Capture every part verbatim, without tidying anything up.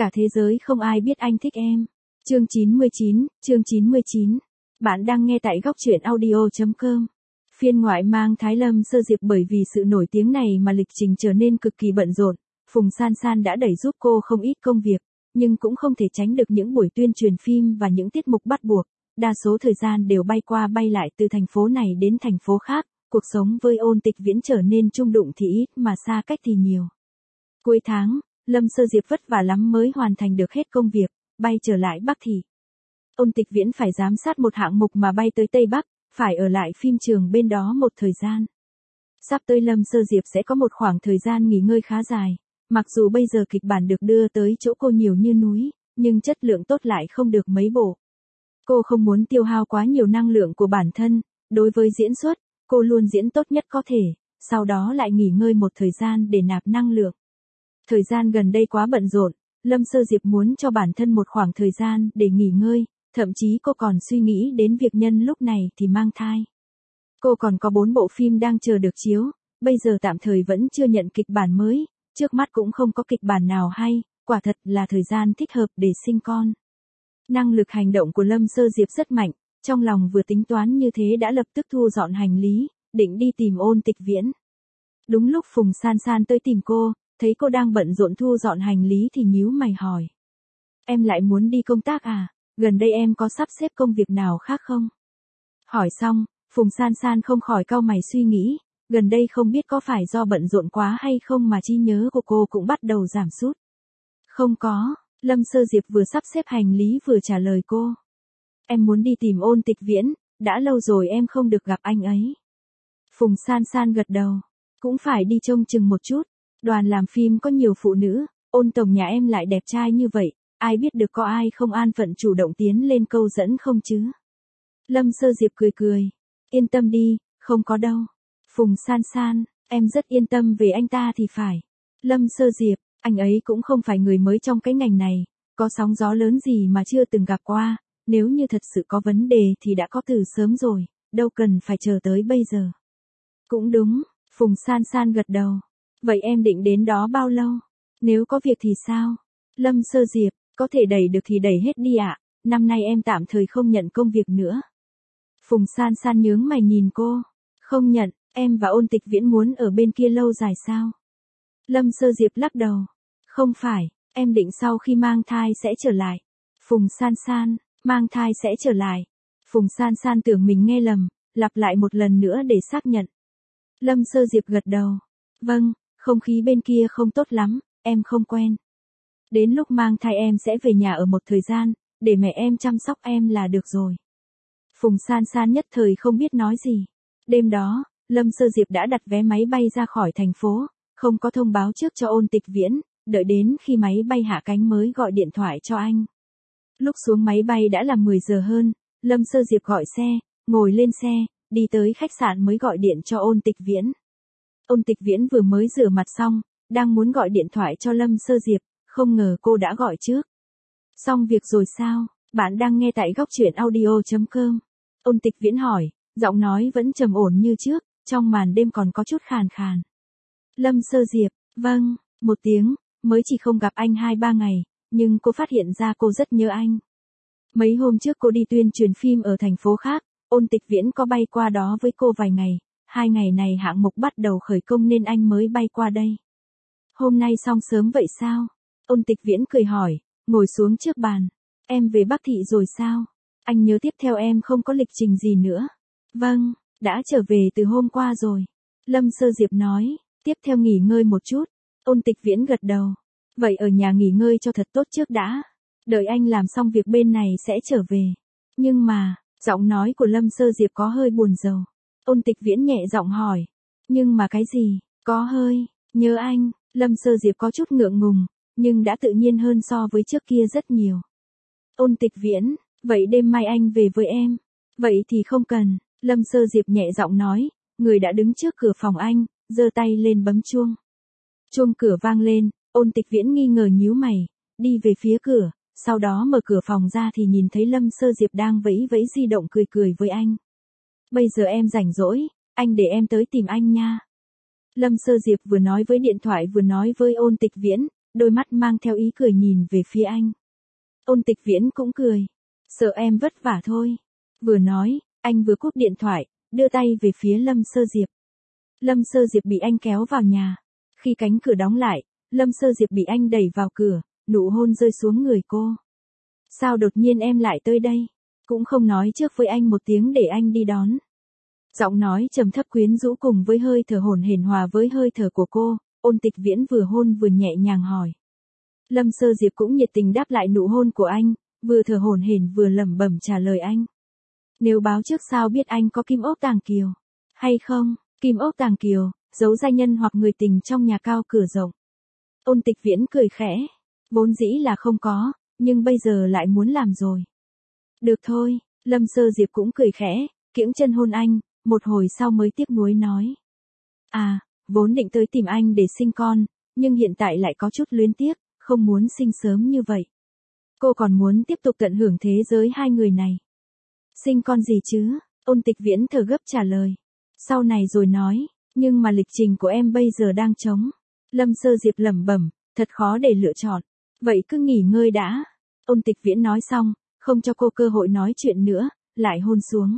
Cả thế giới không ai biết anh thích em. Chương chín mươi chín, chương chín mươi chín. Bạn đang nghe tại góc truyện audio chấm com. Phiên ngoại mang Thái Lâm Sơ Diệp bởi vì sự nổi tiếng này mà lịch trình trở nên cực kỳ bận rộn. Phùng San San đã đẩy giúp cô không ít công việc, nhưng cũng không thể tránh được những buổi tuyên truyền phim và những tiết mục bắt buộc. Đa số thời gian đều bay qua bay lại từ thành phố này đến thành phố khác. Cuộc sống với Ôn Tịch Viễn trở nên chung đụng thì ít mà xa cách thì nhiều. Cuối tháng, Lâm Sơ Diệp vất vả lắm mới hoàn thành được hết công việc, bay trở lại Bắc Thị. Ôn Tịch Viễn phải giám sát một hạng mục mà bay tới Tây Bắc, phải ở lại phim trường bên đó một thời gian. Sắp tới Lâm Sơ Diệp sẽ có một khoảng thời gian nghỉ ngơi khá dài, mặc dù bây giờ kịch bản được đưa tới chỗ cô nhiều như núi, nhưng chất lượng tốt lại không được mấy bộ. Cô không muốn tiêu hao quá nhiều năng lượng của bản thân, đối với diễn xuất, cô luôn diễn tốt nhất có thể, sau đó lại nghỉ ngơi một thời gian để nạp năng lượng. Thời gian gần đây quá bận rộn, Lâm Sơ Diệp muốn cho bản thân một khoảng thời gian để nghỉ ngơi, thậm chí cô còn suy nghĩ đến việc nhân lúc này thì mang thai. Cô còn có bốn bộ phim đang chờ được chiếu, bây giờ tạm thời vẫn chưa nhận kịch bản mới, trước mắt cũng không có kịch bản nào hay, quả thật là thời gian thích hợp để sinh con. Năng lực hành động của Lâm Sơ Diệp rất mạnh, trong lòng vừa tính toán như thế đã lập tức thu dọn hành lý, định đi tìm Ôn Tịch Viễn. Đúng lúc Phùng San San tới tìm cô, thấy cô đang bận rộn thu dọn hành lý thì nhíu mày hỏi. Em lại muốn đi công tác à, gần đây em có sắp xếp công việc nào khác không? Hỏi xong, Phùng San San không khỏi cau mày suy nghĩ, gần đây không biết có phải do bận rộn quá hay không mà trí nhớ của cô cũng bắt đầu giảm sút. Không có, Lâm Sơ Diệp vừa sắp xếp hành lý vừa trả lời cô. Em muốn đi tìm Ôn Tịch Viễn, đã lâu rồi em không được gặp anh ấy. Phùng San San gật đầu, cũng phải đi trông chừng một chút. Đoàn làm phim có nhiều phụ nữ, Ôn tổng nhà em lại đẹp trai như vậy, ai biết được có ai không an phận chủ động tiến lên câu dẫn không chứ? Lâm Sơ Diệp cười cười, yên tâm đi, không có đâu. Phùng San San, em rất yên tâm về anh ta thì phải. Lâm Sơ Diệp, anh ấy cũng không phải người mới trong cái ngành này, có sóng gió lớn gì mà chưa từng gặp qua, nếu như thật sự có vấn đề thì đã có từ sớm rồi, đâu cần phải chờ tới bây giờ. Cũng đúng, Phùng San San gật đầu. Vậy em định đến đó bao lâu? Nếu có việc thì sao? Lâm Sơ Diệp, có thể đẩy được thì đẩy hết đi ạ, năm nay em tạm thời không nhận công việc nữa. Phùng San San nhướng mày nhìn cô, không nhận, em và Ôn Tịch Viễn muốn ở bên kia lâu dài sao? Lâm Sơ Diệp lắc đầu, không phải, em định sau khi mang thai sẽ trở lại. Phùng San San, mang thai sẽ trở lại. Phùng San San tưởng mình nghe lầm, lặp lại một lần nữa để xác nhận. Lâm Sơ Diệp gật đầu, vâng. Không khí bên kia không tốt lắm, em không quen. Đến lúc mang thai em sẽ về nhà ở một thời gian, để mẹ em chăm sóc em là được rồi. Phùng San San nhất thời không biết nói gì. Đêm đó, Lâm Sơ Diệp đã đặt vé máy bay ra khỏi thành phố, không có thông báo trước cho Ôn Tịch Viễn, đợi đến khi máy bay hạ cánh mới gọi điện thoại cho anh. Lúc xuống máy bay đã là mười giờ hơn, Lâm Sơ Diệp gọi xe, ngồi lên xe, đi tới khách sạn mới gọi điện cho Ôn Tịch Viễn. Ôn Tịch Viễn vừa mới rửa mặt xong, đang muốn gọi điện thoại cho Lâm Sơ Diệp, không ngờ cô đã gọi trước. Xong việc rồi sao? Bạn đang nghe tại góc truyện audio chấm com. Ôn Tịch Viễn hỏi, giọng nói vẫn trầm ổn như trước, trong màn đêm còn có chút khàn khàn. Lâm Sơ Diệp, vâng, một tiếng, mới chỉ không gặp anh hai ba ngày, nhưng cô phát hiện ra cô rất nhớ anh. Mấy hôm trước cô đi tuyên truyền phim ở thành phố khác, Ôn Tịch Viễn có bay qua đó với cô vài ngày. Hai ngày này hạng mục bắt đầu khởi công nên anh mới bay qua đây. Hôm nay xong sớm vậy sao? Ôn Tịch Viễn cười hỏi, ngồi xuống trước bàn. Em về Bắc Thị rồi sao? Anh nhớ tiếp theo em không có lịch trình gì nữa. Vâng, đã trở về từ hôm qua rồi. Lâm Sơ Diệp nói, tiếp theo nghỉ ngơi một chút. Ôn Tịch Viễn gật đầu. Vậy ở nhà nghỉ ngơi cho thật tốt trước đã. Đợi anh làm xong việc bên này sẽ trở về. Nhưng mà, giọng nói của Lâm Sơ Diệp có hơi buồn rầu. Ôn Tịch Viễn nhẹ giọng hỏi. Nhưng mà cái gì? Có hơi, nhớ anh. Lâm Sơ Diệp có chút ngượng ngùng, nhưng đã tự nhiên hơn so với trước kia rất nhiều. Ôn Tịch Viễn, vậy đêm mai anh về với em. Vậy thì không cần. Lâm Sơ Diệp nhẹ giọng nói, người đã đứng trước cửa phòng anh, giơ tay lên bấm chuông. Chuông cửa vang lên, Ôn Tịch Viễn nghi ngờ nhíu mày, đi về phía cửa, sau đó mở cửa phòng ra thì nhìn thấy Lâm Sơ Diệp đang vẫy vẫy di động cười cười với anh. Bây giờ em rảnh rỗi, anh để em tới tìm anh nha. Lâm Sơ Diệp vừa nói với điện thoại vừa nói với Ôn Tịch Viễn, đôi mắt mang theo ý cười nhìn về phía anh. Ôn Tịch Viễn cũng cười. Sợ em vất vả thôi. Vừa nói, anh vừa cúp điện thoại, đưa tay về phía Lâm Sơ Diệp. Lâm Sơ Diệp bị anh kéo vào nhà. Khi cánh cửa đóng lại, Lâm Sơ Diệp bị anh đẩy vào cửa, nụ hôn rơi xuống người cô. Sao đột nhiên em lại tới đây? Cũng không nói trước với anh một tiếng để anh đi đón. Giọng nói trầm thấp quyến rũ cùng với hơi thở hổn hển hòa với hơi thở của cô, Ôn Tịch Viễn vừa hôn vừa nhẹ nhàng hỏi. Lâm Sơ Diệp cũng nhiệt tình đáp lại nụ hôn của anh, vừa thở hổn hển vừa lẩm bẩm trả lời anh. Nếu báo trước sao biết anh có kim ốc tàng kiều? Hay không, kim ốc tàng kiều, giấu gia nhân hoặc người tình trong nhà cao cửa rộng. Ôn Tịch Viễn cười khẽ. Vốn dĩ là không có, nhưng bây giờ lại muốn làm rồi. Được thôi, Lâm Sơ Diệp cũng cười khẽ, kiễng chân hôn anh, một hồi sau mới tiếc nuối nói. À, vốn định tới tìm anh để sinh con, nhưng hiện tại lại có chút luyến tiếc, không muốn sinh sớm như vậy. Cô còn muốn tiếp tục tận hưởng thế giới hai người này. Sinh con gì chứ? Ôn Tịch Viễn thở gấp trả lời. Sau này rồi nói, nhưng mà lịch trình của em bây giờ đang trống. Lâm Sơ Diệp lẩm bẩm, thật khó để lựa chọn. Vậy cứ nghỉ ngơi đã. Ôn Tịch Viễn nói xong, không cho cô cơ hội nói chuyện nữa, lại hôn xuống.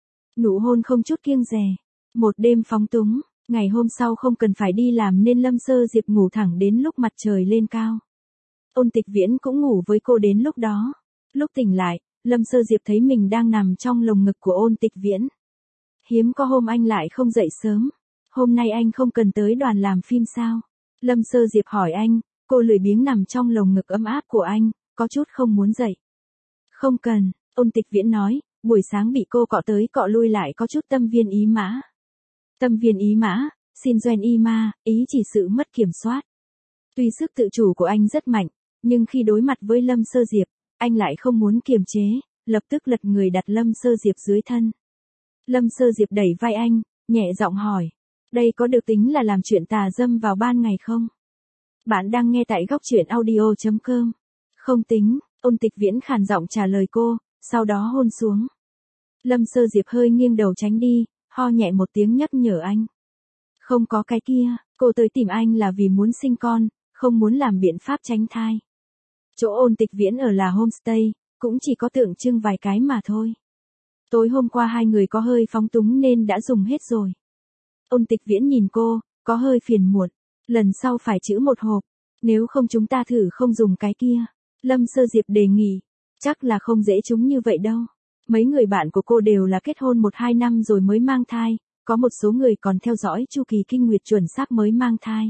Nụ hôn không chút kiêng dè. Một đêm phóng túng, ngày hôm sau không cần phải đi làm nên Lâm Sơ Diệp ngủ thẳng đến lúc mặt trời lên cao. Ôn Tịch Viễn cũng ngủ với cô đến lúc đó. Lúc tỉnh lại, Lâm Sơ Diệp thấy mình đang nằm trong lồng ngực của Ôn Tịch Viễn. Hiếm có hôm anh lại không dậy sớm. Hôm nay anh không cần tới đoàn làm phim sao? Lâm Sơ Diệp hỏi anh, cô lười biếng nằm trong lồng ngực ấm áp của anh, có chút không muốn dậy. Không cần, Ôn Tịch Viễn nói, buổi sáng bị cô cọ tới cọ lui lại có chút tâm viên ý mã. Tâm viên ý mã, xin doanh y ma, ý chỉ sự mất kiểm soát. Tuy sức tự chủ của anh rất mạnh, nhưng khi đối mặt với Lâm Sơ Diệp, anh lại không muốn kiềm chế, lập tức lật người đặt Lâm Sơ Diệp dưới thân. Lâm Sơ Diệp đẩy vai anh, nhẹ giọng hỏi, đây có được tính là làm chuyện tà dâm vào ban ngày không? Bạn đang nghe tại góc truyện audio chấm com. Không tính, Ôn Tịch Viễn khàn giọng trả lời cô, sau đó hôn xuống. Lâm Sơ Diệp hơi nghiêng đầu tránh đi, ho nhẹ một tiếng nhắc nhở anh. Không có cái kia, cô tới tìm anh là vì muốn sinh con, không muốn làm biện pháp tránh thai. Chỗ Ôn Tịch Viễn ở là homestay, cũng chỉ có tượng trưng vài cái mà thôi. Tối hôm qua hai người có hơi phóng túng nên đã dùng hết rồi. Ôn Tịch Viễn nhìn cô, có hơi phiền muộn. Lần sau phải chữ một hộp, nếu không chúng ta thử không dùng cái kia. Lâm Sơ Diệp đề nghị, chắc là không dễ chúng như vậy đâu. Mấy người bạn của cô đều là kết hôn một hai năm rồi mới mang thai, có một số người còn theo dõi chu kỳ kinh nguyệt chuẩn xác mới mang thai.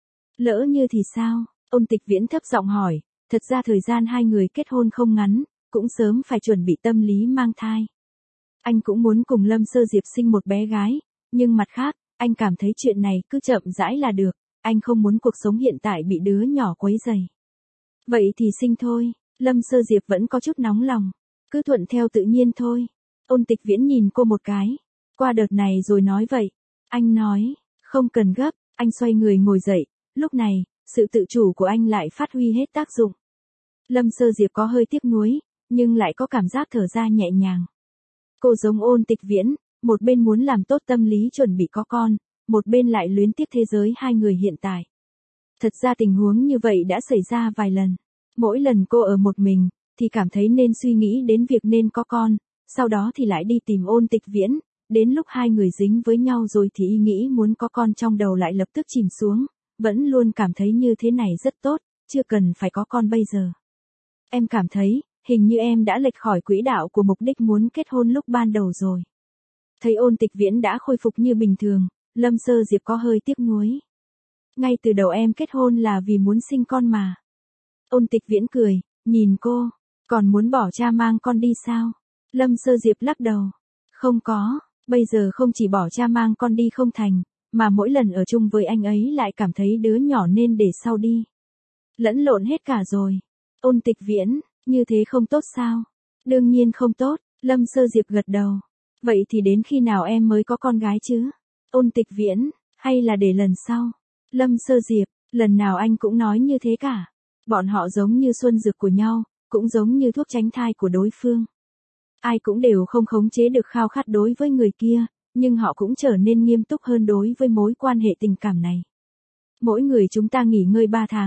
Lỡ như thì sao? Ôn Tịch Viễn thấp giọng hỏi, thật ra thời gian hai người kết hôn không ngắn, cũng sớm phải chuẩn bị tâm lý mang thai. Anh cũng muốn cùng Lâm Sơ Diệp sinh một bé gái, nhưng mặt khác, anh cảm thấy chuyện này cứ chậm rãi là được, anh không muốn cuộc sống hiện tại bị đứa nhỏ quấy rầy. Vậy thì sinh thôi, Lâm Sơ Diệp vẫn có chút nóng lòng, cứ thuận theo tự nhiên thôi. Ôn Tịch Viễn nhìn cô một cái, qua đợt này rồi nói vậy. Anh nói, không cần gấp, anh xoay người ngồi dậy, lúc này, sự tự chủ của anh lại phát huy hết tác dụng. Lâm Sơ Diệp có hơi tiếc nuối, nhưng lại có cảm giác thở ra nhẹ nhàng. Cô giống Ôn Tịch Viễn, một bên muốn làm tốt tâm lý chuẩn bị có con, một bên lại luyến tiếc thế giới hai người hiện tại. Thật ra tình huống như vậy đã xảy ra vài lần. Mỗi lần cô ở một mình, thì cảm thấy nên suy nghĩ đến việc nên có con, sau đó thì lại đi tìm Ôn Tịch Viễn, đến lúc hai người dính với nhau rồi thì ý nghĩ muốn có con trong đầu lại lập tức chìm xuống, vẫn luôn cảm thấy như thế này rất tốt, chưa cần phải có con bây giờ. Em cảm thấy, hình như em đã lệch khỏi quỹ đạo của mục đích muốn kết hôn lúc ban đầu rồi. Thấy Ôn Tịch Viễn đã khôi phục như bình thường, Lâm Sơ Diệp có hơi tiếc nuối. Ngay từ đầu em kết hôn là vì muốn sinh con mà. Ôn Tịch Viễn cười, nhìn cô, còn muốn bỏ cha mang con đi sao? Lâm Sơ Diệp lắc đầu. Không có, bây giờ không chỉ bỏ cha mang con đi không thành, mà mỗi lần ở chung với anh ấy lại cảm thấy đứa nhỏ nên để sau đi. Lẫn lộn hết cả rồi. Ôn Tịch Viễn, như thế không tốt sao? Đương nhiên không tốt, Lâm Sơ Diệp gật đầu. Vậy thì đến khi nào em mới có con gái chứ? Ôn Tịch Viễn, hay là để lần sau? Lâm Sơ Diệp, lần nào anh cũng nói như thế cả. Bọn họ giống như xuân dược của nhau, cũng giống như thuốc tránh thai của đối phương. Ai cũng đều không khống chế được khao khát đối với người kia, nhưng họ cũng trở nên nghiêm túc hơn đối với mối quan hệ tình cảm này. Mỗi người chúng ta nghỉ ngơi ba tháng,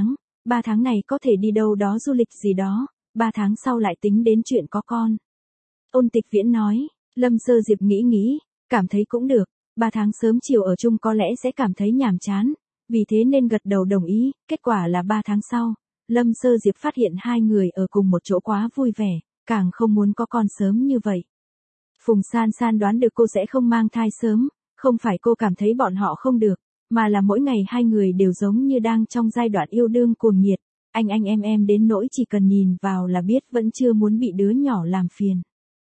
ba tháng này có thể đi đâu đó du lịch gì đó, ba tháng sau lại tính đến chuyện có con. Ôn Tịch Viễn nói, Lâm Sơ Diệp nghĩ nghĩ, cảm thấy cũng được, ba tháng sớm chiều ở chung có lẽ sẽ cảm thấy nhàm chán, vì thế nên gật đầu đồng ý, kết quả là ba tháng sau, Lâm Sơ Diệp phát hiện hai người ở cùng một chỗ quá vui vẻ, càng không muốn có con sớm như vậy. Phùng San San đoán được cô sẽ không mang thai sớm, không phải cô cảm thấy bọn họ không được, mà là mỗi ngày hai người đều giống như đang trong giai đoạn yêu đương cuồng nhiệt, anh anh em em đến nỗi chỉ cần nhìn vào là biết vẫn chưa muốn bị đứa nhỏ làm phiền.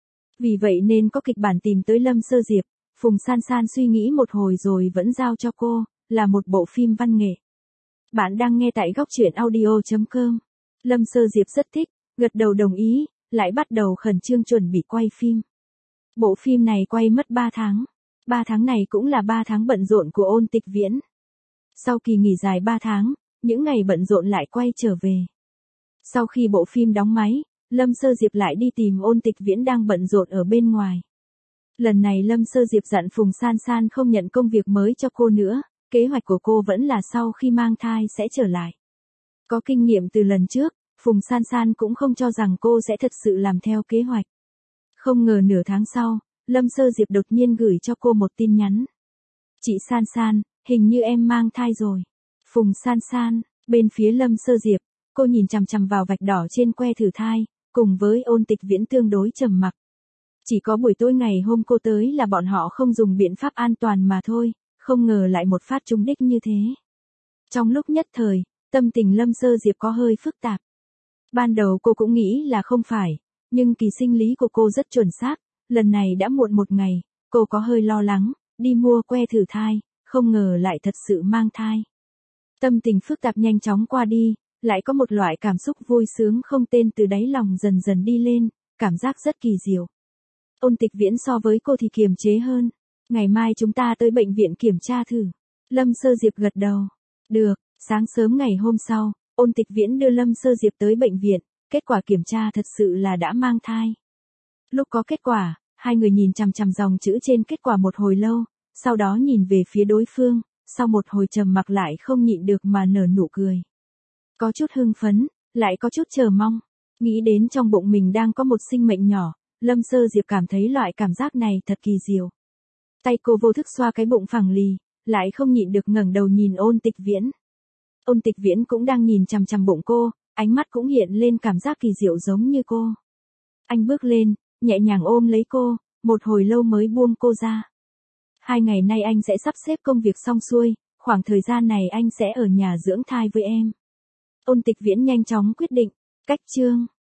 Vì vậy nên có kịch bản tìm tới Lâm Sơ Diệp, Phùng San San suy nghĩ một hồi rồi vẫn giao cho cô, là một bộ phim văn nghệ. Bạn đang nghe tại góc truyện audio chấm com. Lâm Sơ Diệp rất thích, gật đầu đồng ý, lại bắt đầu khẩn trương chuẩn bị quay phim. Bộ phim này quay mất ba tháng. ba tháng này cũng là ba tháng bận rộn của Ôn Tịch Viễn. Sau kỳ nghỉ dài ba tháng, những ngày bận rộn lại quay trở về. Sau khi bộ phim đóng máy, Lâm Sơ Diệp lại đi tìm Ôn Tịch Viễn đang bận rộn ở bên ngoài. Lần này Lâm Sơ Diệp dặn Phùng San San không nhận công việc mới cho cô nữa, kế hoạch của cô vẫn là sau khi mang thai sẽ trở lại. Có kinh nghiệm từ lần trước, Phùng San San cũng không cho rằng cô sẽ thật sự làm theo kế hoạch. Không ngờ nửa tháng sau, Lâm Sơ Diệp đột nhiên gửi cho cô một tin nhắn. Chị San San, hình như em mang thai rồi. Phùng San San, bên phía Lâm Sơ Diệp, cô nhìn chằm chằm vào vạch đỏ trên que thử thai, cùng với Ôn Tịch Viễn tương đối trầm mặc. Chỉ có buổi tối ngày hôm cô tới là bọn họ không dùng biện pháp an toàn mà thôi, không ngờ lại một phát trúng đích như thế. Trong lúc nhất thời, tâm tình Lâm Sơ Diệp có hơi phức tạp. Ban đầu cô cũng nghĩ là không phải, nhưng kỳ sinh lý của cô rất chuẩn xác, lần này đã muộn một ngày, cô có hơi lo lắng, đi mua que thử thai, không ngờ lại thật sự mang thai. Tâm tình phức tạp nhanh chóng qua đi, lại có một loại cảm xúc vui sướng không tên từ đáy lòng dần dần đi lên, cảm giác rất kỳ diệu. Ôn Tịch Viễn so với cô thì kiềm chế hơn. Ngày mai chúng ta tới bệnh viện kiểm tra thử. Lâm Sơ Diệp gật đầu. Được, sáng sớm ngày hôm sau, Ôn Tịch Viễn đưa Lâm Sơ Diệp tới bệnh viện, kết quả kiểm tra thật sự là đã mang thai. Lúc có kết quả, hai người nhìn chằm chằm dòng chữ trên kết quả một hồi lâu, sau đó nhìn về phía đối phương, sau một hồi trầm mặc lại không nhịn được mà nở nụ cười. Có chút hưng phấn, lại có chút chờ mong, nghĩ đến trong bụng mình đang có một sinh mệnh nhỏ, Lâm Sơ Diệp cảm thấy loại cảm giác này thật kỳ diệu. Tay cô vô thức xoa cái bụng phẳng lì, lại không nhịn được ngẩng đầu nhìn Ôn Tịch Viễn. Ôn Tịch Viễn cũng đang nhìn chằm chằm bụng cô, ánh mắt cũng hiện lên cảm giác kỳ diệu giống như cô. Anh bước lên, nhẹ nhàng ôm lấy cô, một hồi lâu mới buông cô ra. Hai ngày nay anh sẽ sắp xếp công việc xong xuôi, khoảng thời gian này anh sẽ ở nhà dưỡng thai với em. Ôn Tịch Viễn nhanh chóng quyết định, cách chương.